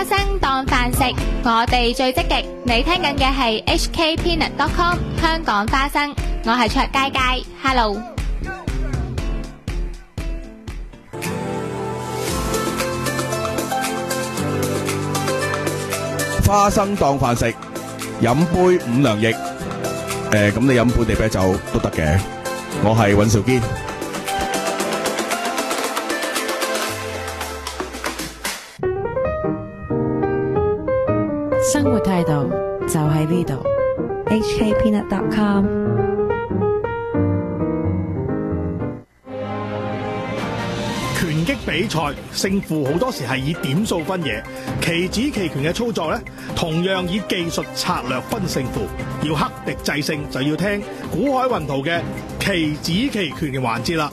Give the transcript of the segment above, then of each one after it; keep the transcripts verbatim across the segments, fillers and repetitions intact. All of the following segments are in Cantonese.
花生當飯食，我哋最積極。你聽緊嘅係 H K Peanut dot com 香港花生，我係卓佳佳 ，Hello。 花生當飯食，飲杯五糧液。誒，咁你飲本地啤酒都得嘅。我係尹兆堅。 生活態度就喺呢度 H K Peanut dot com。 拳擊比賽勝負好多時係以點數分野，棋子棋拳嘅操作呢，同樣以技術策略分勝負。要克敵制勝，就要聽古海雲圖嘅棋子棋拳嘅環節啦。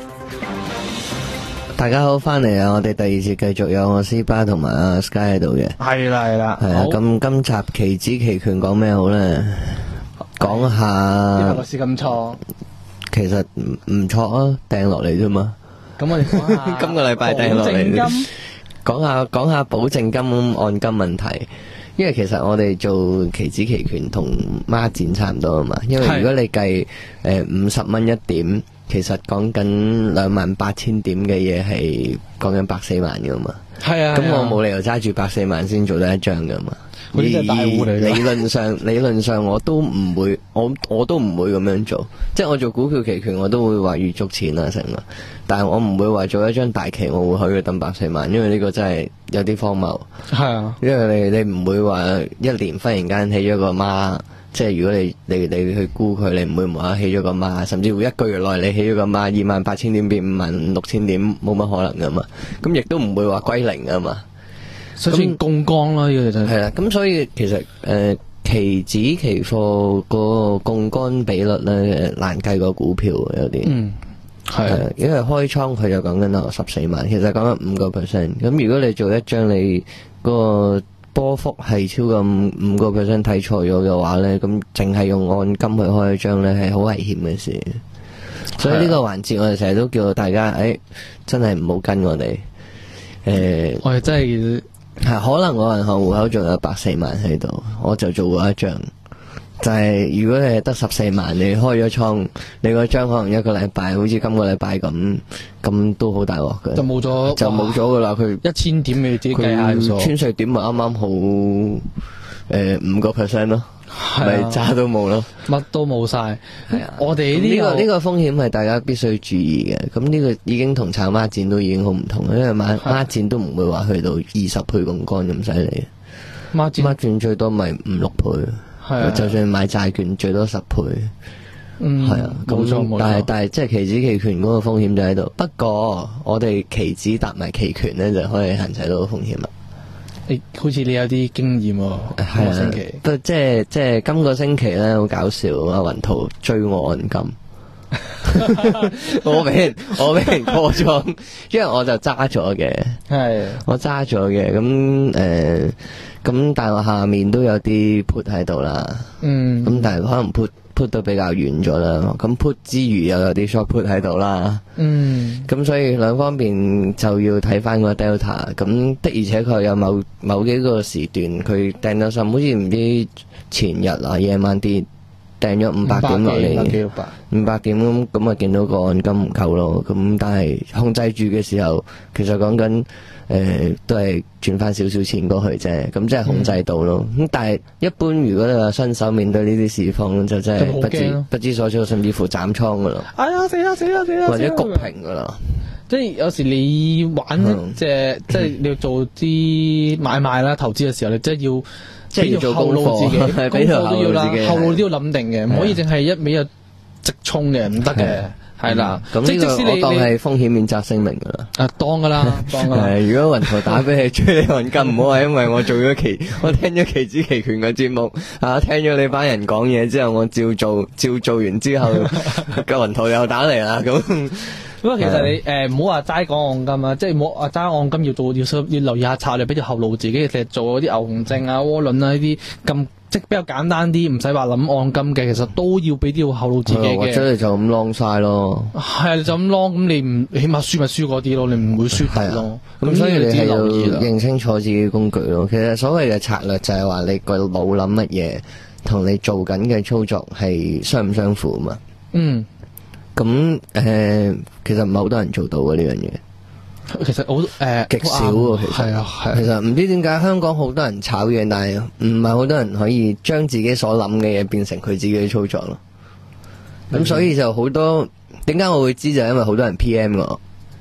大家好，翻嚟啊！我哋第二節繼續有我斯巴同埋阿 Sky 喺度嘅。 係啦係啦， 係啊。咁今集棋子棋拳講咩好咧？講下因為個市咁錯， 其實唔唔錯啊，掟落嚟啫嘛。 咁我哋講下今個禮拜掟落嚟，講下講下保證金按金問題。因為其實我哋做棋子棋拳同孖展差唔多啊嘛。因為如果你計誒五十蚊一點，其實講緊兩萬八千點嘅嘢係講緊百四萬噶嘛。 係啊， 咁我冇理由揸住百四萬先做得一張噶嘛。 嗰啲係大戶嚟嘅。 理論上，理論上我都唔會，我我都唔會咁樣做。即係我做股票期權，我都會話預足錢啊成啊。但係我唔會話做一張大期，我會去到等百四萬，因為呢個真係有啲荒謬。 係啊， 因為你你唔會話一年忽然間起咗個孖。即係如果你你你去估佢，你唔會無啦啦起咗個孖，甚至乎一個月內你起咗個孖，二萬八千點變五萬六千點，冇乜可能噶嘛。咁亦都唔會話歸零噶嘛。 所以槓桿啦，呢個就係啦。咁所以其實誒期指期貨個槓桿比率咧難計過股票有啲。嗯，係。因為開倉佢就講緊啊十四萬，其實講緊五個 percent。咁如果你做一張你嗰個波幅係超過五個 percent 睇錯咗嘅話咧，咁淨係用按金去開一張咧係好危險嘅事。所以呢個環節我哋成日都叫大家，誒、哎，真係唔好跟我哋。誒、呃， 我哋真係係可能我銀行戶口仲有百四萬喺度，我就做過一張。就係、是、如果你係得十四萬，你開咗倉，你嗰張可能一個禮拜，好似今個禮拜咁，咁都好大鑊嘅。 就冇咗， 就冇咗噶啦。佢一千點你自己計下數， 穿碎點咪啱啱好誒五個 percent 咯，咪渣都冇咯， 乜都冇晒。係啊，我哋呢、這個呢、這個風險係大家必須注意嘅。咁呢個已經同炒孖展都已經好唔同，因為孖孖展都唔會話去到二十倍槓桿咁犀利。孖展孖展最多咪五六倍。係啊，就算買債券最多十倍，嗯，係啊，冇錯冇錯。但係但係即係期指期權嗰個風險就喺度。不過我哋期指搭埋期權咧，就可以限制到風險啦。 你好似你有啲經驗喎，今個星期。 不即係即係今個星期咧，好搞笑啊！雲圖追我按金，我俾人我俾人過咗，因為我就揸咗嘅，係我揸咗嘅咁誒。咁但係我下面都有啲 put 喺度啦，嗯，咁但係可能 put put 得比較遠咗啦，咁 put 之餘又有啲 short put 喺度啦，嗯，咁所以兩方面就要睇翻個 delta，咁的而且確有某某幾個時段佢掟到深，好似唔知前日啊夜晚跌掟咗五百點落嚟，五百點咁咁啊見到個按金唔夠咯，咁但係控制住嘅時候，其實講緊。誒、呃，都係轉翻少少錢過去啫，咁即係控制到咯。咁、嗯、但係一般如果你話新手面對呢啲市況，就真係不知不知所措，甚至乎斬倉噶啦。哎呀，死啦死啦死啦！或者焗平噶啦。 即係有時你玩即係即係你要做啲買賣啦、投資嘅時候，你真係要即係要做功課， 自己功課都要啦，後路都要諗定嘅，唔可以淨係一味就直衝嘅，唔得嘅。係啦， 咁呢個我當係風險免責聲明噶啦。 啊，當噶啦，當噶啦。 係如果雲圖打俾你追你按金，唔好話因為我做咗期，我聽咗期指期權嘅節目，啊，聽咗你班人講嘢之後，我照做，照做完之後，個雲圖又打嚟啦。咁不過其實你誒唔好話齋講按金啊，即係唔好話齋按金要做，要要留意下策略，俾條後路自己，其實做嗰啲牛熊證啊、渦輪啊呢啲咁。 即係比較簡單啲，唔使話諗按金嘅，其實都要俾啲後路自己嘅。 或者你就咁 long 晒咯。 係啊，你就咁 long，咁你唔起碼輸咪輸嗰啲咯，你唔會輸大咯。 咁所以你係要認清楚自己工具咯。其實所謂嘅策略就係話你個腦諗乜嘢，同你做緊嘅操作係相唔相符啊嘛。嗯。咁誒、呃，其實唔係好多人做到嘅呢樣嘢。 其實好誒極少喎，其實係啊係。 其實唔知點解香港好多人炒嘢，但係唔係好多人可以將自己所諗嘅嘢變成佢自己嘅操作咯。咁、嗯、所以就好多點解我會知就係因為好多人 P M 我。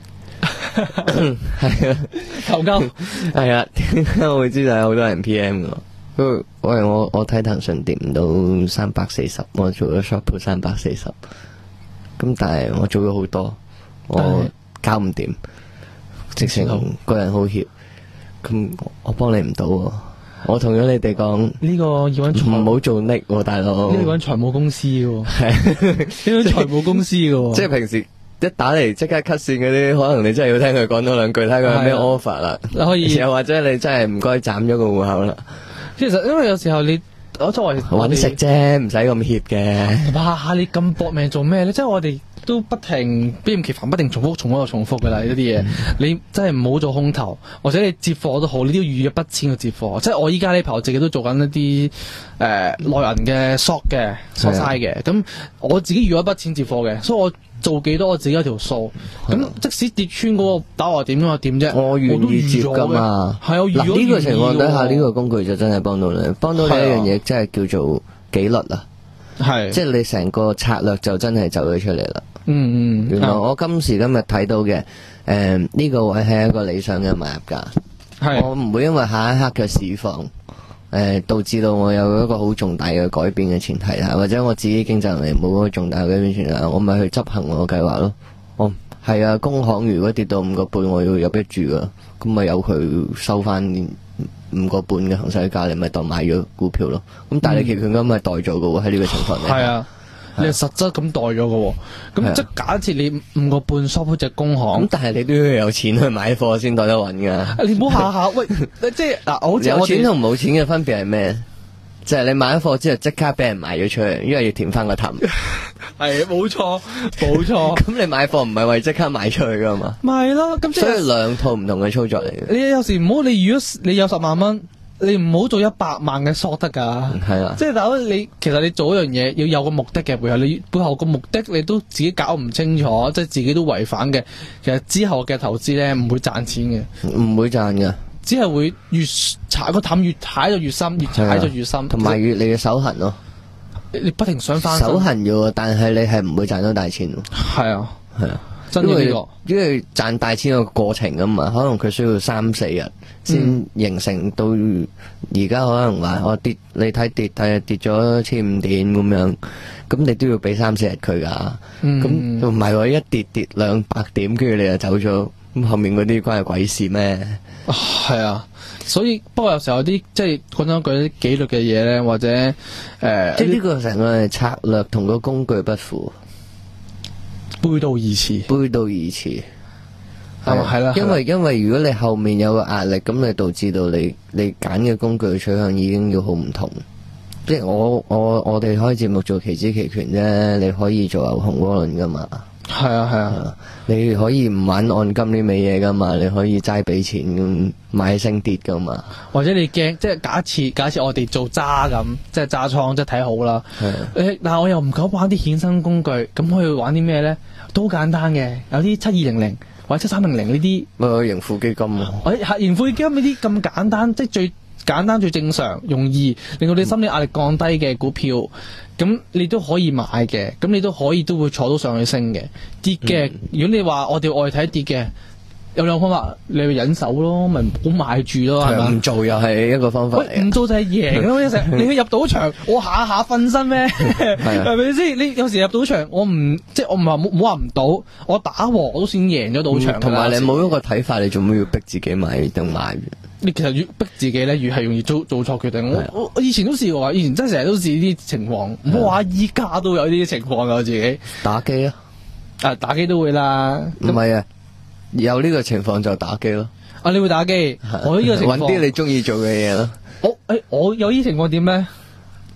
係啊， 求救係啊，點解我會知就係好多人 P M 我？喂，我我睇騰訊跌唔到三百四十，我做咗 short 三百四十。咁但係我做咗好多，我搞唔掂。直情個人好怯，咁我幫你唔到喎。我同咗你哋講呢個要揾財唔好做 Nick 喎，大佬。 呢個要揾財務公司嘅，係呢個財務公司嘅。 即係平時一打嚟即刻 cut 線嗰啲，可能你真係要聽佢講多兩句，睇佢有咩 offer 啦。你可以，又或者你真係唔該斬咗個戶口啦。 其實因為有時候你我作為揾食啫，唔使咁怯嘅。 哇！你咁搏命做咩咧？即係我哋都不停不厭其煩，不停重複、重複又重複嘅啦。呢啲嘢你真係唔好做空頭，或者你接貨都好，你都要預一筆錢去接貨。即係我依家呢排我自己都做緊一啲誒內銀嘅 short 嘅 short side 嘅，咁我自己預一筆錢接貨嘅，所以我做幾多我自己有條數。咁即使跌穿嗰個打我點咁又點啫？ 我願意接㗎嘛。 係啊， 嗱呢個情況底下，呢個工具就真係幫到你，幫到你一樣嘢，即係叫做紀律啊。係，即係你成個策略就真係走咗出嚟啦。嗯嗯，原來我今時今日睇到嘅，誒、呃、呢、這個位係一個理想嘅買入價。係，我唔會因為下一刻嘅市況，誒、呃、導致到我有一個好重大嘅改變嘅前提下，或者我自己經濟能力冇嗰個重大嘅改變前提下，我咪去執行我嘅計劃咯。哦，係啊，工行如果跌到五個半，我要入一注噶，咁咪由佢收翻五個半嘅行使價，你咪當買咗股票咯。咁但係你期權金咪代咗嘅喎，喺呢個情況底下。係啊。你係實質咁代咗嘅，咁即係假設你五個半 shop 隻工行，咁但係你都要有錢去買貨先代得穩噶。你唔好下下喂，即係嗱，好似有錢同冇錢嘅分別係咩？就係、是、你買咗貨之後即刻俾人賣咗出去，因為要填翻個氹。係，冇錯，冇錯。咁你買貨唔係為即刻賣出去噶嘛？咪係咯，咁所以兩套唔同嘅操作嚟嘅。你有時唔好，你如果你有十萬蚊。你唔好做一百萬嘅 short 得噶，係啊，即係大佬你其實你做一樣嘢要有個目的嘅背後，你背後個目的你都自己搞唔清楚，即係自己都違反嘅。其實之後嘅投資咧唔會賺錢嘅，唔會賺嘅，只係會越踩個氹越踩就越深，越踩就越深，同埋、啊、越你嘅手痕咯。你不停想翻手痕要，但係你係唔會賺到大錢。係啊，係啊。因為因為賺大錢個過程啊嘛，可能佢需要三四日先形成到而家，可能話我跌，你睇跌睇跌咗千五點咁樣，咁你都要俾三四日佢噶，咁唔係話一跌跌兩百點，跟住你就走咗，咁後面嗰啲關係鬼事咩？係啊，所以不過有時候有啲即係講真句啲紀律嘅嘢咧，或者誒，呃、即係呢個成個策略同個工具不符。背道而馳，背道而馳，係係啦，因為因為如果你後面有個壓力，咁你導致到你你揀嘅工具取向已經要好唔同。即係我我我哋開節目做期指期權啫，你可以做牛熊窩輪噶嘛。係啊係啊，你可以唔玩按金呢味嘢噶嘛，你可以齋俾錢咁買升跌噶嘛。或者你驚，即係假設假設我哋做揸咁，即係揸倉，即係睇好啦。誒，但係我又唔敢玩啲衍生工具，咁可以玩啲咩咧？都好簡單嘅，有啲七二零零或者七三零零呢啲，咪盈富基金啊！我盈富基金呢啲咁簡單，即係最簡單最正常，容易令到你心理壓力降低嘅股票，咁、嗯、你都可以買嘅，咁你都可以都會坐到上去升嘅。跌嘅，嗯、如果你話我哋外睇跌嘅，有兩個方法，你去忍手咯，咪唔好買住咯，係嘛？唔做又係一個方法嚟。喂，唔做就係贏咯，一成你去入賭場，我下下瞓身咩？係咪先？你有時入賭場，我唔即係我唔話冇冇話唔賭，我打和我都算贏咗賭場。同埋、嗯、你冇一個睇法，你做咩要逼自己買定買？你其實越逼自己咧，越係容易做做錯決定。我我我以前都試過，以前真係成日都試呢啲情況。唔好話依家都有呢啲情況噶，我自己打機啊，啊打機都會啦。唔係啊。有呢個情況就打機咯。啊，你會打機？我呢個情況揾啲你中意做嘅嘢咯。我誒，我有呢情況點咧？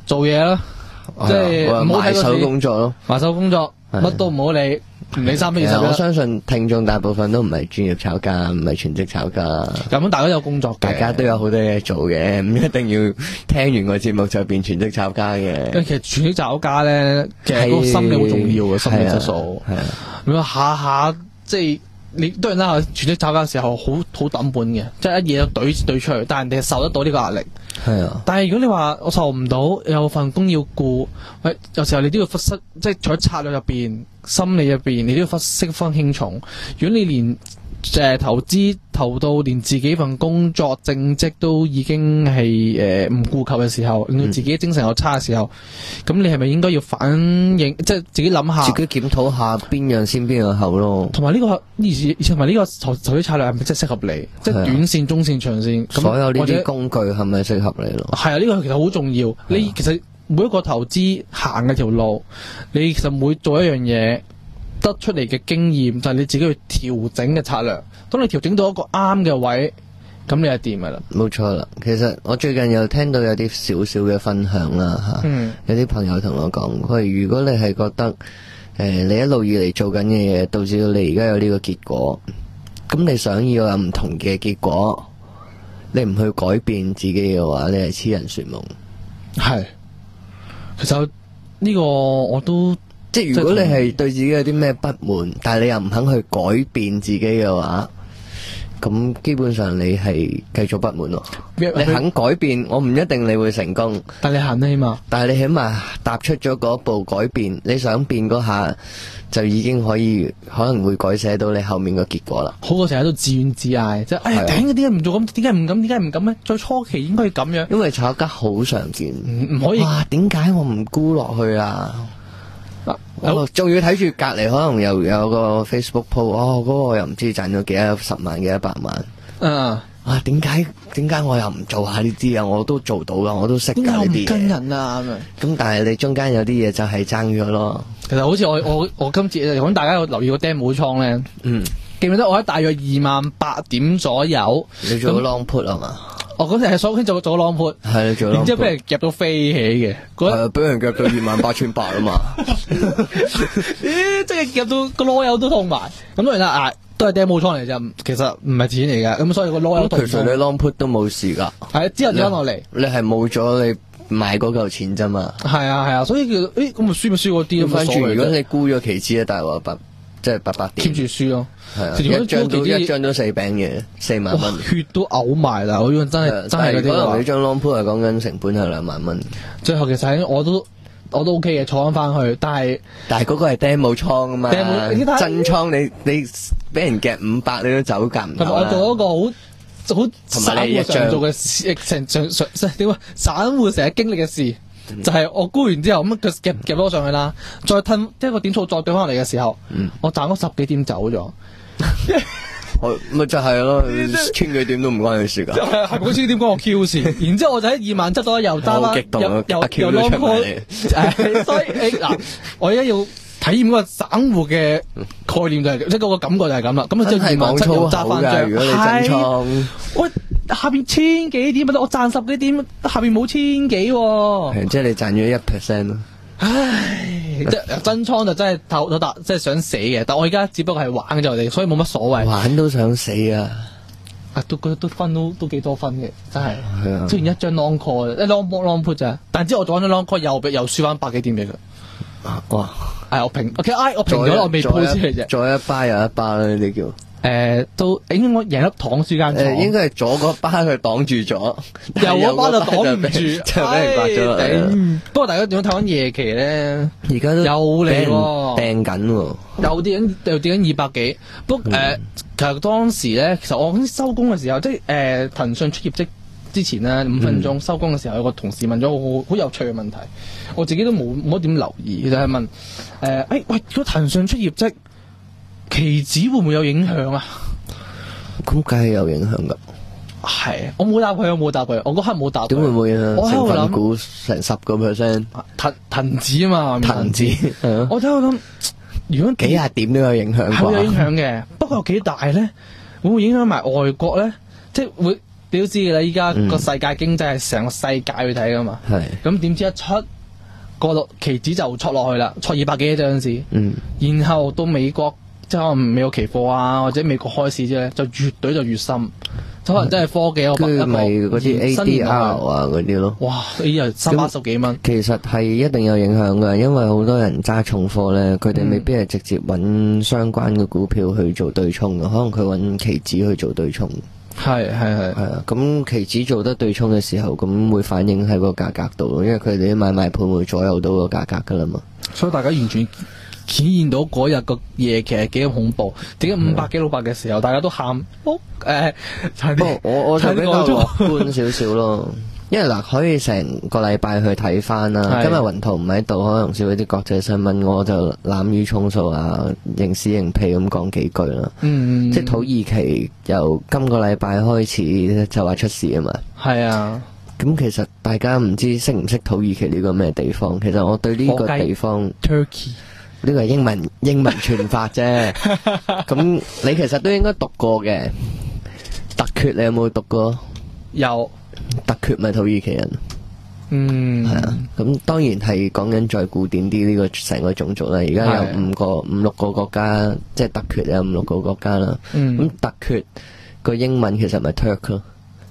做嘢啦，即係唔好睇埋手個字， 工作咯， 埋手工作，乜都唔好理，唔理三不二十一。 其實我相信聽眾大部分都唔係專業炒家，唔係全職炒家。 咁大家有工作嘅， 大家都有好多嘢做嘅，唔一定要聽完個節目就變全職炒家嘅。 其實全職炒家咧，其實嗰個心理好重要嘅，心理質素。 係啊， 你話下下即係你當然啦，全職炒家嘅時候好好抌本嘅，即係一嘢就懟懟出去，但係人哋係受得到呢個壓力。 係啊， 但係如果你話我受唔到，有份工要顧，喂，有時候你都要忽失，即係除咗策略入邊、心理入邊，你都要忽識分輕重。如果你連誒、呃、投資投到連自己份工作正職都已經係誒唔顧及嘅時候，令到自己精神又差嘅時候，咁、嗯、你係咪應該要反應，即係自己諗下， 自己檢討下邊樣先邊樣後咯。 同埋呢個而同埋呢個投投資策略係咪真係適合你？即係短線、中線、長線， 所有呢啲工具係咪適合你咯？ 係啊，呢、這個其實好重要。你其實每一個投資行嘅條路，你其實每做一樣嘢，得出嚟嘅經驗就係、是、你自己去調整嘅策略。當你調整到一個啱嘅位，咁你係掂噶啦。冇錯啦。其實我最近又聽到有啲少少嘅分享啦吓， 嗯、 有啲朋友同我講，佢話如果你係覺得誒、呃、你一路以嚟做緊嘅嘢，導致到你而家有呢個結果，咁你想要有唔同嘅結果，你唔去改變自己嘅話，你係痴人說夢。係，其實呢個我都。即係如果你係對自己有啲咩不滿，但係你又唔肯去改變自己嘅話，咁基本上你係繼續不滿咯。你肯改變，我唔一定你會成功，但係你行得起碼。但係你起碼踏出咗嗰步改變，你想變嗰下就已經可以可能會改寫到你後面嘅結果啦。好過成日都自怨自艾，即係哎呀頂，點解唔做咁？點解唔咁？點解唔咁咧？最初期應該要咁樣。因為炒家好常見，唔唔可以。哇！點解我唔沽落去啊？我仲要睇住隔籬，可能又有個 Facebook post，哦，嗰、那個又唔知賺咗幾多十萬幾一百萬。嗯，啊，點解點解我又唔做下呢啲啊？我都做到噶，我都識噶呢啲嘢。跟人啊咁咁，但係你中間有啲嘢就係爭咗咯。其實好似我我我今次如果大家有留意個 demo 倉咧，嗯，記唔記得我喺大約二萬八點左右，你做咗 long put 啊嘛？我嗰陣係所先做做 long put， 係做 long put， 然之後俾人夾到飛起嘅，係俾人夾到二萬八千八啊嘛，咦，即係夾到個籮柚都痛埋。咁當然啦，啊，都係 demo 倉嚟啫，其實唔係錢嚟嘅，咁所以個籮柚痛。其實你 long put 都冇事噶，係之後跌翻落嚟，你係冇咗你買嗰嚿錢啫嘛。係啊係啊，所以叫誒咁咪輸咪輸嗰啲咁。反轉如果你沽咗期指咧，大鑊八即係八百點 keep 住輸咯。係啊，一張都一張都四餅嘅，四萬蚊，血都嘔埋啦！我呢個真係真係嗰啲。可能你張 long put 係講緊成本係兩萬蚊。最後其實我都我都 OK 嘅，坐翻翻去，但係但係嗰個係 demo 倉啊嘛，真倉你你俾人夾五百，你都走夾唔到啦。我做一個好好散戶常做嘅事，成常常點啊？散戶成日經歷嘅事。就係我沽完之後咁佢夾夾咗上去啦，再褪一個點數再對翻落嚟嘅時候，嗯、我賺咗十幾點走咗，咪就係咯，千幾點都唔關你事噶，係係嗰千幾點關我 Q 事，然之後我就喺二萬七度又揸啦，又又又 long call，所以誒嗱，我而家要體驗嗰個散戶嘅概念就係、是，即係嗰個感覺就係咁啦，咁啊即係二萬七又揸翻張，如果你真倉，喂。下邊千幾點我賺十幾點，下邊冇千幾、哦，即係你賺咗一 percent 咯。唉，即係真倉就真係透透即係想死嘅。但我而家只不過係玩嘅啫，我哋所以冇乜所謂。玩都想死啊！啊，都都分都都幾多分嘅，真係。係啊。雖然一張 long call， 一 long long put 咋，但之後我做咗 long call 又又輸翻百幾點俾佢。哇！係我平，OK， 我平咗，我未鋪出嚟啫。再一巴又一巴啦，呢啲叫。誒、呃，都應該贏粒糖輸間廠。誒，應該係左嗰巴佢擋住咗，右嗰巴就擋唔住，就俾人刮咗啦。不過大家點樣睇翻夜期咧？而家都又嚟掟緊，又跌緊，又跌緊二百幾。不過誒、呃，其實當時咧，其實我收工嘅時候，即係誒騰訊出業績之前咧五分鐘收工嘅時候，有個同事問咗個好好有趣嘅問題，我自己都冇冇乜點留意，就係、是、問誒，誒、呃，喂，如果騰訊出業績？期指會唔會有影響啊？咁梗係有影響噶。係，我冇答佢，我冇答佢，我嗰刻冇答佢。點會唔會啊？成份股成十個 percent， 騰騰指啊嘛，騰指。我睇我諗，如果幾廿點都有影響，係有影響嘅。不過有幾大咧？會唔會影響埋外國咧？即係會你都知㗎啦，依家個世界經濟係成個世界去睇噶嘛。 係。 咁點知一出個落期指就戳落去啦，戳二百幾嗰陣時。 嗯。 然後到美國即係可能美國期貨啊，或者美國開市之後咧，就越懟就越深。可能真係科技，我跟住咪嗰啲 A D R 啊嗰啲咯。 哇！呢啲三百十幾蚊。 其實係一定有影響㗎，因為好多人揸重貨咧，佢哋未必係直接揾相關嘅股票去做對沖嘅，可能佢揾期指去做對沖。 係係係。 係啊，咁期指做得對沖嘅時候，咁會反映喺個價格度咯，因為佢哋啲買賣盤會左右到個價格㗎啦嘛。 所以大家完全顯現到嗰日個夜其實幾咁恐怖，點解五百幾六百嘅時候，大家都喊，哦誒， 不過我我就比較樂觀少少咯，因為嗱可以成個禮拜去睇翻啦。今日雲圖唔喺度，可能少咗啲國際新聞，我就濫竽充數啊，認屎認屁咁講幾句啦。 嗯， 即係土耳其由今個禮拜開始就話出事啊嘛。 係啊。 咁其實大家唔知識唔識土耳其呢個咩地方？其實我對呢個地方 Turkey。 呢個係英文英文傳法啫，咁你其實都應該讀過嘅。突厥你有冇讀過？ 有。 突厥咪土耳其人。 嗯。 係啊，咁當然係講緊再古典啲呢個成個種族啦。而家有五個五六個國家，即係突厥有五六個國家啦。 嗯。 咁突厥個英文其實咪 Turk 咯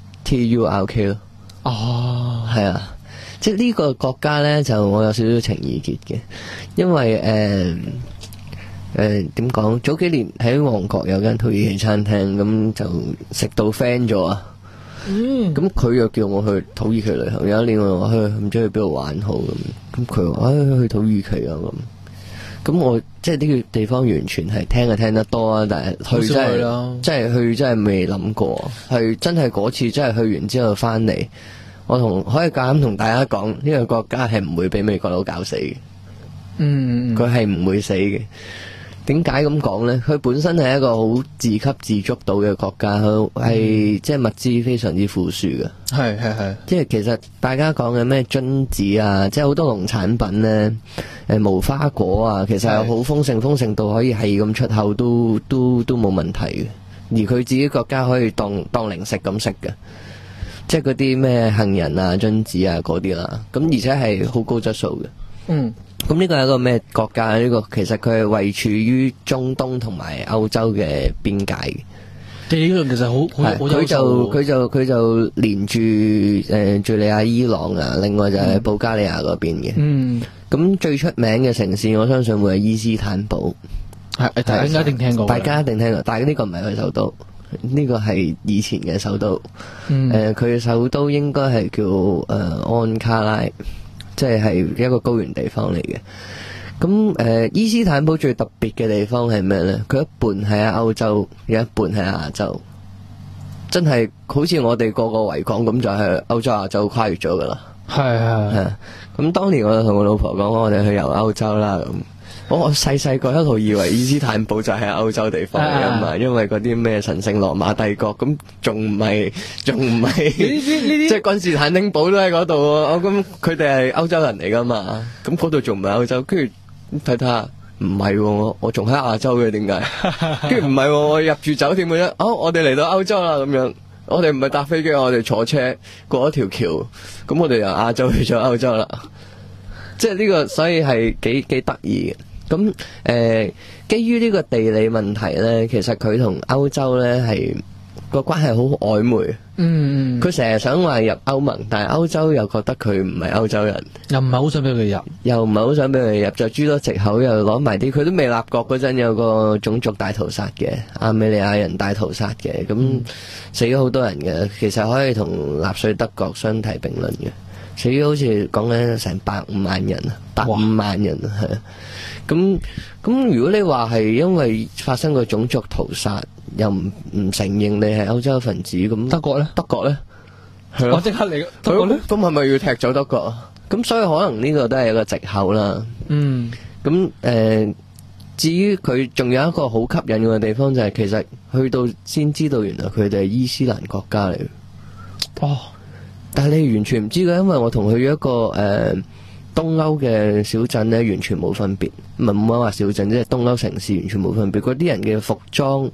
，T U R K 咯。 哦。 係啊。即係呢個國家咧，就我有少少情意結嘅，因為誒誒點講？早幾年喺旺角有間土耳其餐廳，咁就食到 friend 咗啊！嗯，咁佢又叫我去土耳其旅行。有一年我話去唔知去邊度玩好咁，咁佢話誒去土耳其啊咁。咁我即係呢個地方完全係聽就聽得多啊，但係去真係真係去真係未諗過，係真係嗰次真係去完之後翻嚟。我同可以夠膽同大家講，呢、這個國家係唔會俾美國佬搞死嘅。 嗯， 佢係唔會死嘅。點解咁講呢？佢本身係一個好自給自足到嘅國家，佢係、嗯、即係物資非常之富庶嘅。 係係係。即係其實大家講嘅咩榛子啊，即係好多農產品呢，誒無花果啊，其實係好豐盛，豐盛到可以係咁出口都都都冇問題嘅。而佢自己國家可以當當零食咁食嘅。即係嗰啲咩杏仁啊、榛子啊嗰啲啦，咁而且係好高質素嘅。 嗯， 咁呢個係一個咩國家？呢、這個其實佢係位處於中東同埋歐洲嘅邊界嘅。 地理其實好好佢就佢就佢就連住誒敘利亞、伊朗啊，另外就係保加利亞嗰邊嘅。嗯，咁最出名嘅城市，我相信會係伊斯坦堡。 係，大家一定聽過。 大家一定聽過，但係呢個唔係佢首都。呢個係以前嘅首都，誒、嗯，佢、呃、首都應該係叫誒、呃、安卡拉，即係係一個高原地方嚟嘅。咁誒、呃，伊斯坦堡最特別嘅地方係咩呢？佢一半係喺歐洲，有一半係亞洲，真係好似我哋個個維港咁，就係歐洲亞洲跨越咗噶啦。係係係。咁當年我就同我老婆講，我哋去遊歐洲啦咁。我細細個一路以為伊斯坦堡就係歐洲地方嚟噶嘛，因為嗰啲咩神聖羅馬帝國，咁仲唔係，仲唔係，即係君士坦丁堡都喺嗰度喎。我咁佢哋係歐洲人嚟噶嘛，咁嗰度仲唔係歐洲？跟住睇睇下，唔係，我我仲喺亞洲嘅，點解？跟住唔係，我入住酒店嘅啫。哦，我哋嚟到歐洲啦，咁樣，我哋唔係搭飛機，我哋坐車過一條橋，咁我哋由亞洲去咗歐洲啦。即係呢個，所以係幾幾得意嘅。咁誒、呃，基於呢個地理問題咧，其實佢同歐洲咧係個關係好曖昧。嗯，佢成日想話入歐盟，但係歐洲又覺得佢唔係歐洲人， 又唔係好想俾佢入， 又唔係好想俾佢入，就諸多藉口，又攞埋啲佢都未立國嗰陣有個種族大屠殺嘅，亞美尼亞人大屠殺嘅，咁、嗯、死咗好多人嘅，其實可以同納粹德國相提並論嘅，死咗好似講緊成百五萬人啊，百五萬人啊，係。咁咁，如果你話係因為發生個種族屠殺，又唔唔承認你係歐洲分子，咁德國咧？德國咧？係咯，我即刻嚟。德國咧？咁係咪要踢走德國啊？咁所以可能呢個都係一個藉口啦。嗯。咁誒、呃，至於佢仲有一個好吸引嘅地方，就係其實去到先知道原來佢哋係伊斯蘭國家嚟。哦。但係你完全唔知嘅，因為我同佢一個誒。呃東歐嘅小鎮咧，完全冇分別，唔係唔好話小鎮，即係東歐城市完全冇分別。嗰啲人嘅服裝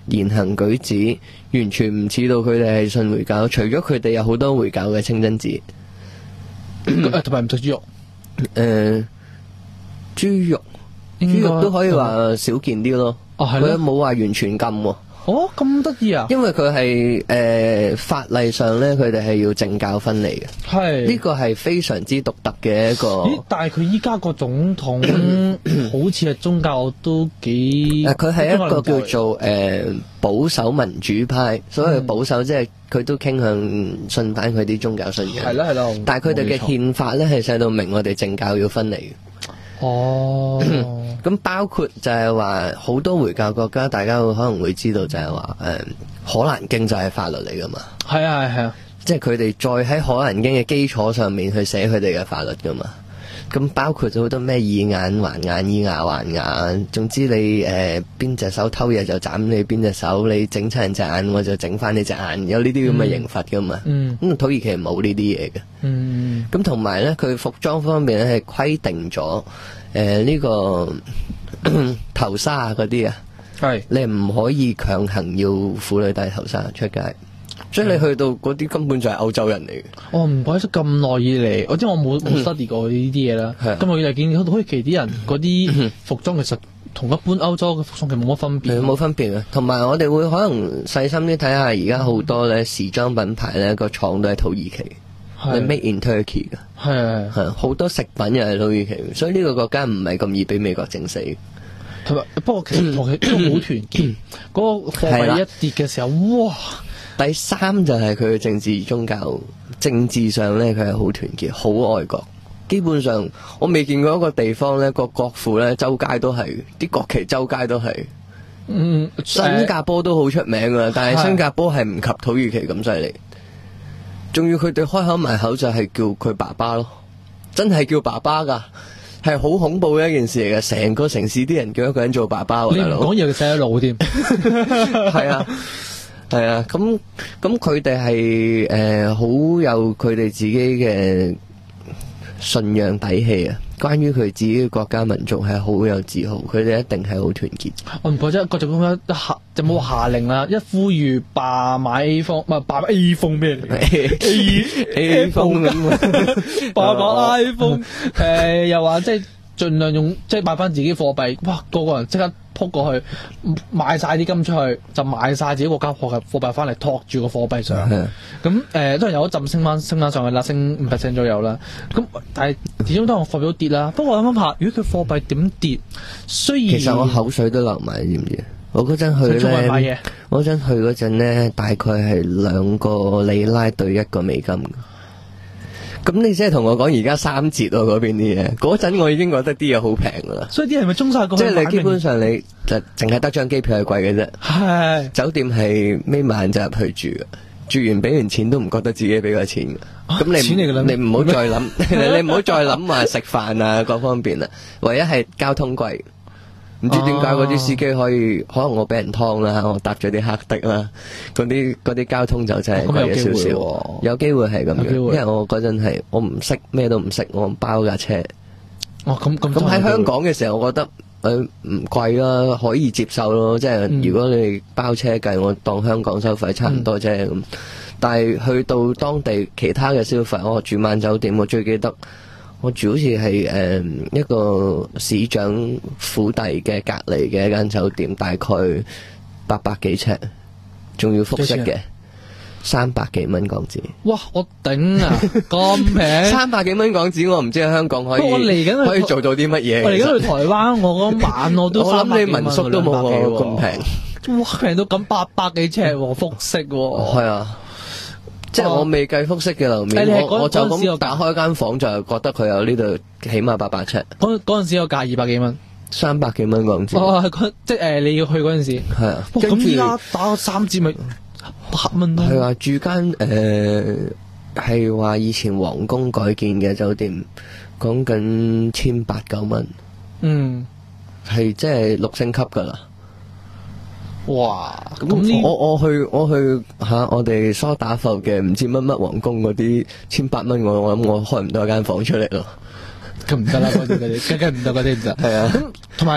言行舉止完全唔似到佢哋係信回教，除咗佢哋有好多回教嘅清真寺， 同埋唔食豬肉。 誒、呃，豬肉，豬肉都可以話少見啲咯。哦，係咯，冇話完全禁喎。 哦，咁得意啊！ 因為佢係誒法例上咧，佢哋係要政教分離嘅。係呢個係非常之獨特嘅一個。 咦？但係佢依家個總統好似係宗教都幾。 誒，佢係一個叫做誒、呃、保守民主派，所謂保守即係佢都傾向信翻佢啲宗教信仰。係咯係咯。但係佢哋嘅憲法咧係寫到明，我哋政教要分離嘅。哦，咁包括就係話好多回教國家，大家會可能會知道就係話誒《可蘭經》就係法律嚟噶嘛。係啊係啊，即係佢哋再喺《可蘭經》嘅基礎上面去寫佢哋嘅法律噶嘛。咁包括咗好多咩以眼還眼，以牙還牙，總之你誒邊隻手偷嘢就斬你邊隻手，你整親人隻眼我就整翻你隻眼，有呢啲咁嘅刑罰噶嘛。嗯，咁土耳其係冇呢啲嘢嘅。嗯，咁同埋咧，佢服裝方面咧係規定咗誒呢個頭紗啊嗰啲啊，係你唔可以強行要婦女戴頭紗出街。所以你去到嗰啲根本就係歐洲人嚟嘅。哦，唔怪得咁耐以嚟，我知我冇冇 study 過呢啲嘢啦。咁我以嚟見到土耳其啲人嗰啲服裝其實同一般歐洲嘅服裝其實冇乜分別。冇分別嘅。同埋我哋會可能細心啲睇下，而家好多咧時裝品牌咧個廠都係土耳其，係 made in Turkey 嘅。係係好多食品又係土耳其，所以呢個國家唔係咁易俾美國整死。同埋不過其實同佢都好團結。嗰個貨幣一跌嘅時候，哇！第三就係佢嘅政治宗教，政治上咧佢係好團結，好愛國。基本上我未見過一個地方咧個國父咧周街都係，啲國旗周街都係。嗯，新加坡都好出名噶，但係新加坡係唔及土耳其咁犀利。仲要佢哋開口埋口就係叫佢爸爸咯，真係叫爸爸噶，係好恐怖嘅一件事嚟嘅。成個城市啲人叫一個人做爸爸，你唔講嘢佢洗咗腦添。係啊。係啊，咁咁佢哋係誒好有佢哋自己嘅信仰底氣啊！關於佢自己嘅國家民族係好有自豪，佢哋一定係好團結。我唔覺得國際公一下就冇下令啦，一呼籲罷買 A 風，唔係罷買 A 風咩？A A 風咁，罷買 iPhone，誒又話即係盡量用即係買翻自己貨幣，哇！個個人即刻撲過去買晒啲金出去，就買晒自己國家貨幣貨幣翻嚟托住個貨幣上。咁誒、呃、都係有一陣升翻升翻上去啦，升五 percent 左右啦。咁但係始終都係貨幣都跌啦。不過我諗諗下，如果佢貨幣點跌，雖然其實我口水都流埋，知唔知？我嗰陣去咧，我嗰陣去嗰陣咧，大概係兩個里拉對一個美金。咁你即係同我講而家三折喎，嗰邊啲嘢，嗰陣我已經覺得啲嘢好平噶啦。所以啲人咪中晒過去。即係你基本上你就淨係得張機票係貴嘅啫。係。酒店係眯埋眼就入去住嘅，住完俾完錢都唔覺得自己俾過錢嘅。咁你錢嚟㗎啦，你唔好再諗，你唔好再諗話食飯啊各方面啦，唯一係交通貴。唔知點解嗰啲司機可以，可能我俾人劏啦，我搭咗啲黑的啦，嗰啲嗰啲交通就真係貴咗少少，有機會係咁樣，因為我嗰陣係我唔識咩都唔識，我包架車。哦，咁咁咁喺香港嘅時候，我覺得誒唔貴啦，可以接受咯。即係如果你包車計，我當香港收費差唔多啫咁。但係去到當地其他嘅消費，我住晚酒店，我最記得。我住好似係誒一個市長府邸嘅隔離嘅一間酒店，大概八百幾尺，仲要複式嘅，三百幾蚊港紙。哇！我頂啊，咁平！三百幾蚊港紙，我唔知喺香港可以我嚟緊可以做到啲乜嘢。我嚟緊去台灣，我嗰晚我都我諗你民宿都冇我咁平。哇！平到咁八百幾尺喎，複式喎。係啊。即係我未計複式嘅樓面，我我就咁打開間房就覺得佢有呢度起碼八百尺。嗰嗰陣時有價二百幾蚊，三百幾蚊港紙。哦，係即係誒，你要去嗰陣時係啊。咁依家打個三折咪百蚊咯。係啊，住間誒係話以前皇宮改建嘅酒店，講緊千八九蚊。嗯，係即係六星級噶啦。哇！咁我我去我去吓、啊、我哋梳打埠嘅唔知乜乜皇宮嗰啲千八蚊，我我諗我開唔到一間房出嚟咯。咁唔得啦，嗰啲嗰啲，梗係唔得嗰啲唔得。係啊，咁同埋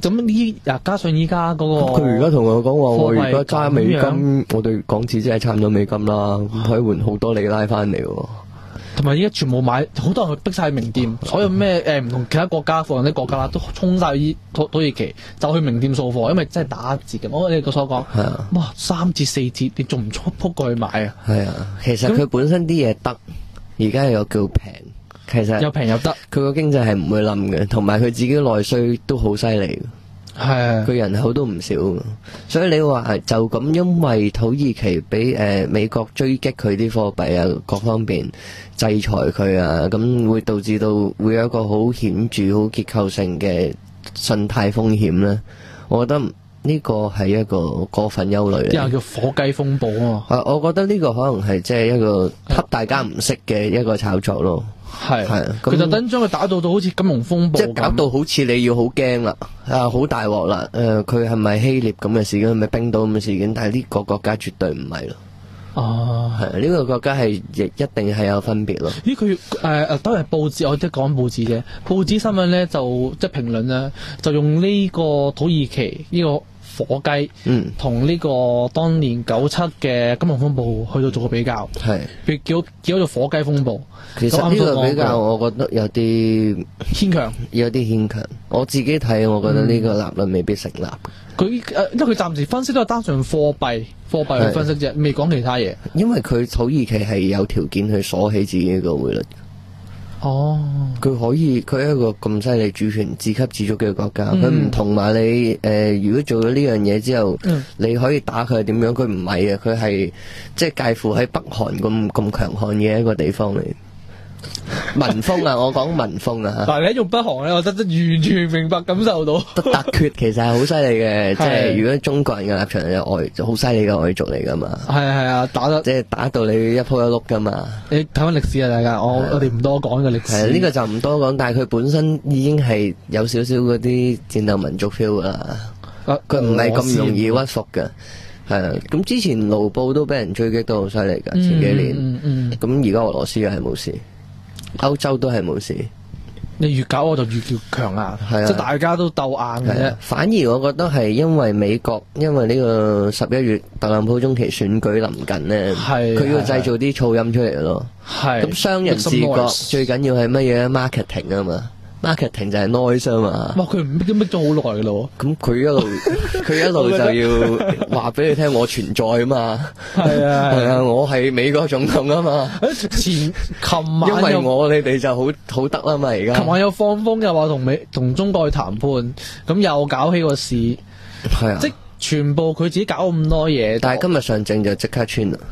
咁依啊加上依家嗰個， 佢而家同我講話，我而家揸美貨幣咁金，我哋港紙真係差唔多美金啦，咁可以換好多里拉翻嚟喎。 同埋依家全部買，好多人去逼晒名店，所有咩誒唔同其他國家、附近啲國家啦，都衝晒依土土耳其，就去名店掃貨，因為真係打折嘅。我你個所講， 係啊， 哇三折四折，你仲唔速撲過去買啊？ 係啊，其實佢本身啲嘢得，而家又叫平，其實又平又得， 佢個經濟係唔會冧嘅，同埋佢自己內需都好犀利。 係佢人口都唔少，所以你話就咁，因為土耳其俾誒、呃、美國追擊佢啲貨幣啊，各方面制裁佢啊，咁會導致到會有一個好顯著、好結構性嘅信貸風險咧。我覺得呢個係一個過分憂慮嚟。 啲人叫火雞風暴啊嘛。 啊，我覺得呢個可能係即係一個恰大家唔識嘅一個炒作咯。 係係， 佢就等將佢打到到好似金融風暴， 即係搞到好似你要好驚啦，啊好大鑊啦！誒、呃，佢係咪希臘咁嘅事件，係咪冰島咁嘅事件？但係呢個國家絕對唔係咯。 哦， 係呢、呢個國家係亦一定係有分別咯。 咦，佢誒誒都係報紙，我即係講報紙啫。報紙新聞咧就即係評論咧，就用呢個土耳其呢、呢個火雞， 嗯， 同呢個當年九七嘅金融風暴去到做個比較， 係佢叫叫做火雞風暴。 其實呢個比較，我覺得有啲牽強， 有啲牽強。我自己睇，我覺得呢個立論未必成立。 佢誒、呃，因為佢暫時分析都係單純貨幣貨幣去分析啫，未講其他嘢。 因為佢土耳其係有條件去鎖起自己個匯率。 哦， 佢可以，佢係一個咁犀利主權自給自足嘅國家，佢唔同埋你誒、呃，如果做咗呢樣嘢之後，嗯、你可以打佢係點樣？佢唔係啊，佢係即係介乎喺北韓咁咁強悍嘅一個地方嚟。民風啊，我講民風啊。 嗱，你一用北韓咧，我覺得完全明白感受到。 突厥其實係好犀利嘅，即係如果中國人嘅立場係外，就好犀利嘅外族嚟噶嘛。係啊係啊，打得即係打到你一鋪一碌噶嘛。 你睇翻歷史啊，大家，我我哋唔多講呢個歷史。 係呢、呢個就唔多講，但係佢本身已經係有少少嗰啲戰鬥民族 feel 啦。佢唔係咁容易屈服嘅。係啊，咁之前盧布都俾人追擊都好犀利噶，前幾年。 嗯嗯。 咁而家俄羅斯又係冇事。歐洲都係冇事， 你越搞我就越叫強硬，係啊，即係大家都鬥硬嘅啫。 反而我覺得係因為美國，因為呢個十一月特朗普中期選舉臨近呢，佢要製造啲噪音出嚟咯。係咁，商人自覺最緊要係乜嘢 marketing 啊嘛。marketing 就係 noise 啊嘛。 哇！佢唔搣都搣咗好耐噶咯。 咁佢一路佢一路就要話俾你聽我存在啊嘛。係啊係啊，我係美國總統啊嘛。 前琴晚因為我你哋就好好得啦嘛。而家琴晚有放風又話同美同中國去談判，咁又搞起個市。係啊，即全部佢自己搞咁多嘢。 但係今日上證就即刻穿啦。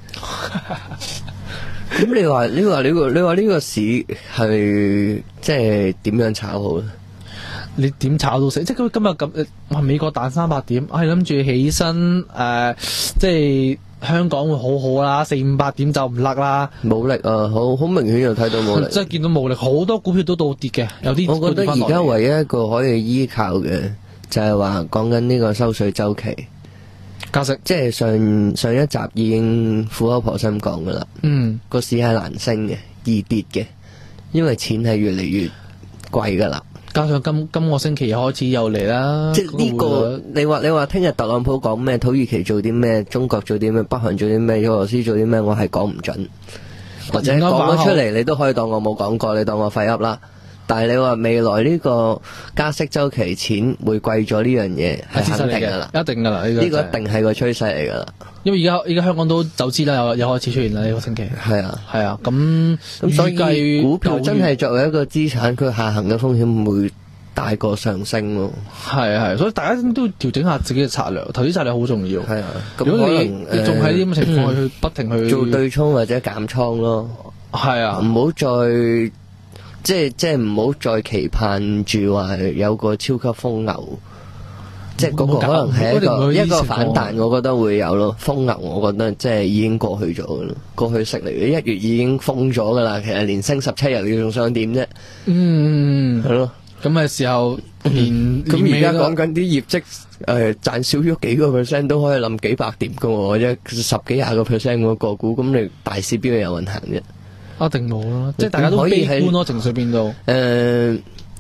咁你話你話呢個你話呢個市係即係點樣炒好咧？ 你點炒到死？即係佢今日咁，哇！美國彈三百點，係諗住起身誒、呃，即係香港會好好啦，四五百點就唔甩啦。 冇力啊，好好明顯就睇到冇力。 即係見到冇力，好多股票都倒跌嘅，有啲。 我覺得而家唯一一個可以依靠嘅就係話講緊呢個收稅周期。 加息， 即係上上一集已經苦口婆心講噶啦，嗯，個市係難升嘅，易跌嘅，因為錢係越嚟越貴噶啦。 加上今今個星期又開始又嚟啦， 即係呢個你話你話聽日特朗普講咩，土耳其做啲咩，中國做啲咩，北韓做啲咩，俄羅斯做啲咩，我係講唔準，或者講咗出嚟，你都可以當我冇講過，你當我廢噏啦。但係你話未來呢個加息周期錢會貴咗呢樣嘢係肯定噶啦， 一定噶啦，呢、 這個一定係個趨勢嚟噶啦。 因為而家而家香港都走資啦，又又開始出現啦呢、這個星期。係啊係啊，咁咁所以股票真係作為一個資產，佢下行嘅風險會大過上升咯。 係係，所以大家都調整下自己嘅策略，投資策略好重要。係啊， 咁如果你可能你仲喺呢啲咁嘅情況去、嗯、不停去做對沖或者減倉咯。係啊，唔好再。即係即係唔好再期盼住話有個超級瘋牛，即係嗰個可能係一個一個反彈，我覺得會有咯。瘋牛我覺得即係已經過去咗噶啦，過去式嚟嘅，一月已經封咗噶啦。其實連升十七日你仲想點啫？嗯，係咯。咁嘅時候連咁而家講緊啲業績誒賺少咗幾個 percent 都可以冧幾百點噶，或者十幾廿個 percent 嗰個股，咁你大市邊度有運行啫？ 一定冇咯，即係大家都悲觀咯，情緒變到。 誒，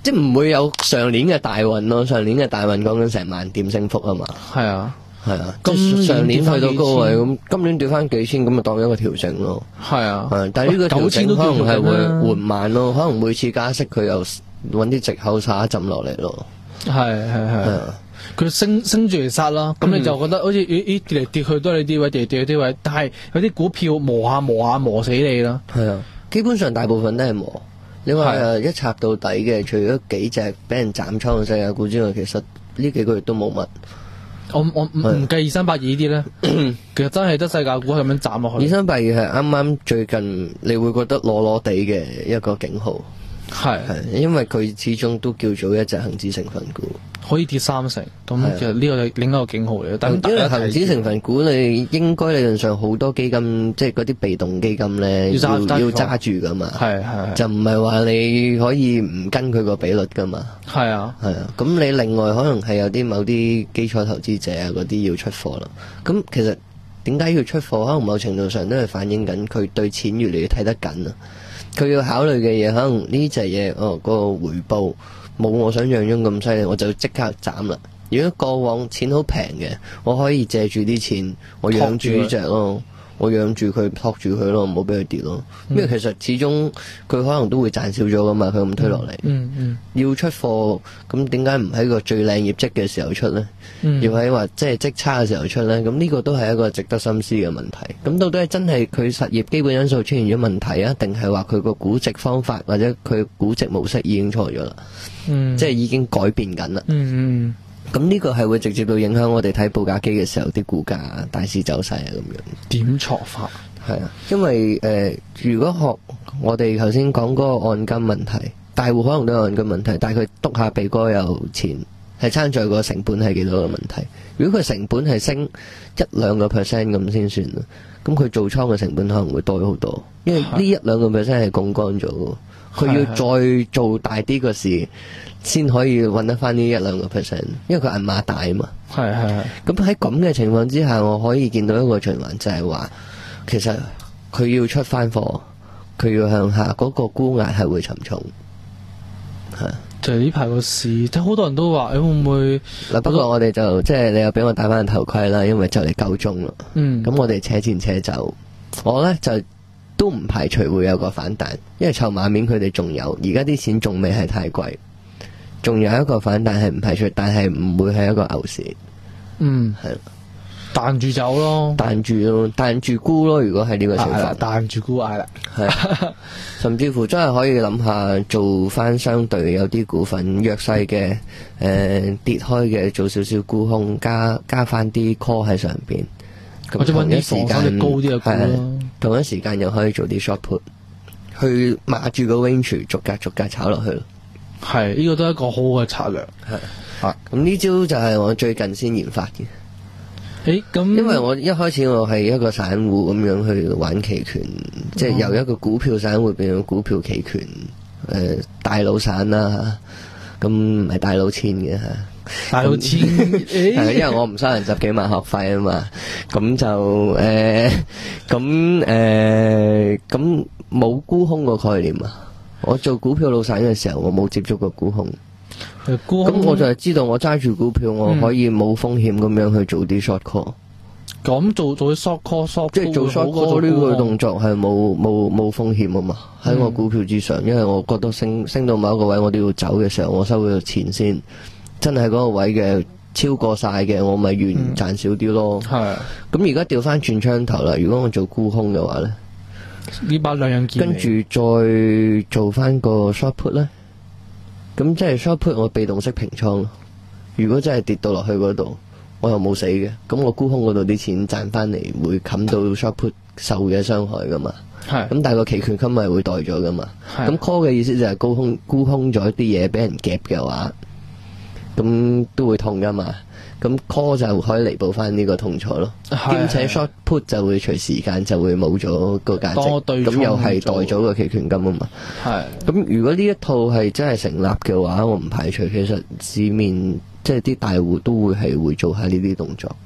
即係唔會有上年嘅大運咯。上年嘅大運講緊成萬點升幅啊嘛。 係啊。 係啊，咁上年去到高位，咁今年掉翻幾千，咁咪當一個調整咯。 係啊， 係，但係呢個調整可能係會緩慢咯，可能每次加息佢又揾啲藉口撒一浸落嚟咯。 係係係，佢升升住嚟殺啦，咁你就覺得好似咦咦跌嚟跌去都係呢啲位，跌嚟跌去啲位，但係有啲股票磨下磨下磨死你啦。 係啊，基本上大部分都係磨。你話誒一插到底嘅，除咗幾隻俾人斬倉嘅世界股之外，其實呢幾個月都冇乜。 我我唔唔計二三八二呢啲咧，其實真係得世界股咁樣斬落去。 二三八二係啱啱最近你會覺得攞攞地嘅一個警號， 係係因為佢始終都叫做一隻恒指成分股， 可以跌三成，咁其實呢個係另一個警號嚟嘅。但因為恒指成分股你應該理論上好多基金，即係嗰啲被動基金咧，要要揸住噶嘛，係係就唔係話你可以唔跟佢個比率噶嘛，係啊係啊。咁你另外可能係有啲某啲基礎投資者啊嗰啲要出貨啦。咁其實點解要出貨？可能某程度上都係反映緊佢對錢越嚟越睇得緊啊。佢要考慮嘅嘢，可能呢隻嘢哦，個回報冇我想象中咁犀利，我就即刻斬啦。如果過往錢好平嘅，我可以借住啲錢，我養住呢隻咯，我養住佢，托住佢咯，唔好俾佢跌咯。因為其實始終佢可能都會賺少咗噶嘛，佢咁推落嚟。嗯嗯，要出貨，咁點解唔喺個最靚業績嘅時候出呢？嗯、要喺話即係績差嘅時候出呢？咁呢個都係一個值得深思嘅問題。咁到底係真係佢實業基本因素出現咗問題啊，定係話佢個估值方法或者佢估值模式已經錯咗啦？嗯、即係已經改變緊啦。嗯嗯。咁呢個係會直接到影響我哋睇報價機嘅時候啲股價、大市走勢啊咁樣。點錯法？係啊，因為誒、呃，如果學我哋頭先講嗰個按金問題，大戶可能都有按金問題，但係佢篤下鼻哥有錢，係參在個成本係幾多嘅問題。如果佢成本係升一兩個 percent 咁先算啦，咁佢做倉嘅成本可能會多好多，因為呢一兩個 percent 係槓桿咗嘅，佢要再做大啲個事。先可以揾得翻呢一兩個 percent，因為佢銀碼大啊嘛。係係係。咁喺咁嘅情況之下，我可以見到一個循環，就係話其實佢要出翻貨，佢要向下，嗰、那個沽壓係會沉重。係。就係呢排個市，即係好多人都話，誒會唔會？嗱，不過我哋就即係你又俾我戴翻頭盔啦，因為就嚟夠鐘啦。嗯。咁我哋且戰且走，我咧就都唔排除會有個反彈，因為籌碼面佢哋仲有，而家啲錢仲未係太貴。仲有一個反彈係唔排除，但係唔會係一個牛市。嗯，係彈住走咯，彈住咯，彈住沽咯。如果係呢個情況，彈住沽嗌啦，係甚至乎真係可以諗下做翻相對有啲股份弱勢嘅，誒、呃、跌開嘅，做少少沽空，加加翻啲 call 喺上邊。咁同一時間高啲嘅股咯，同一時間又可以做啲 short put，去碼住個 range，逐格逐格炒落去咯。係，呢、這個都係一個好好嘅策略。係，啊，咁呢招就係我最近先研發嘅。誒、欸，咁因為我一開始我係一個散戶咁樣去玩期權，嗯、即係由一個股票散戶變成股票期權，誒、呃，大佬散啦吓，咁唔係大佬錢嘅吓。大佬錢，係因為我唔收人十幾萬學費啊嘛，咁就誒，咁誒，咁冇沽空個概念啊。我做股票老散嘅時候，我冇接觸過沽空，咁我就係知道我揸住股票，我可以冇風險咁樣去做啲 short call。咁、嗯、做做啲 short call，short 即係做 short call 呢個動作係冇冇冇風險啊嘛？喺我股票之上，因為我覺得升升到某一個位，我都要走嘅時候，我收佢錢先。真係嗰個位嘅超過晒嘅，我咪願賺少啲咯。係。咁而家調翻轉槍頭啦，如果我做沽空嘅話咧？呢把兩樣件，跟住再做翻個 short put 咧，咁即係 short put 我被動式平倉咯。如果真係跌到落去嗰度，我又冇死嘅，咁我沽空嗰度啲錢賺翻嚟會冚到 short put 受嘅傷害噶嘛。係。咁但係個期權金咪會袋咗噶嘛。係。咁 call 嘅意思就係沽空沽空咗啲嘢俾人夾嘅話，咁都會痛噶嘛。咁 call 就可以彌補翻呢個痛楚咯，兼且 short put 就會隨時間就會冇咗個價值，咁又係代咗個期權金啊嘛。係，咁如果呢一套係真係成立嘅話，我唔排除其實市面即係啲大戶都會係會做下呢啲動作。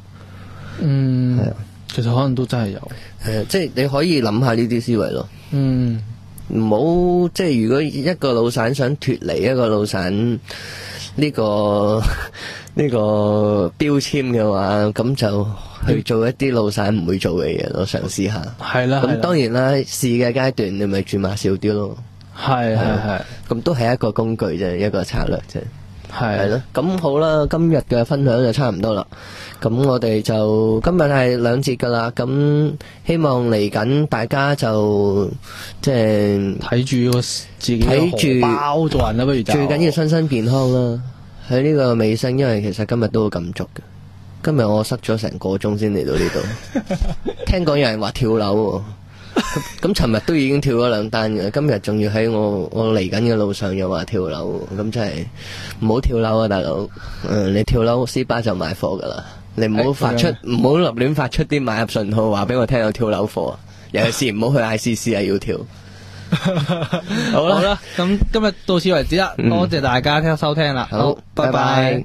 嗯，係啊，其實可能都真係有。誒，即係你可以諗下呢啲思維咯。嗯。 唔好即係如果一個老散想脫離一個老散呢、呢個呢個標籤嘅話，咁就去做一啲老散唔會做嘅嘢咯，嘗試下。係啦，咁當然啦，試嘅階段你咪轉碼少啲咯。係係係，咁都係一個工具啫，一個策略啫。係係咯，咁好啦，今日嘅分享就差唔多啦。咁我哋就今日係兩節噶啦，咁希望嚟緊大家就即係睇住個自己睇住包做人啦，不如就最緊要身心健康啦。喺呢個尾聲，因為其實今日都好感觸嘅。今日我塞咗成個鐘先嚟到呢度，聽講有人話跳樓，咁尋日都已經跳咗兩單嘅，今日仲要喺我我嚟緊嘅路上又話跳樓，咁真係唔好跳樓啊，大佬！嗯，你跳樓 C 巴就買貨噶啦。你唔好發出，唔好立亂發出啲買入信號，話俾我聽有跳樓貨，尤其是唔好去 I C C 啊，要跳。好啦，咁今日到此為止啦，嗯、多謝大家聽收聽啦，好，好拜拜。拜拜。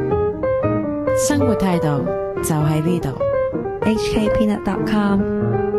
生活態度就喺呢度 H K Peanut dot com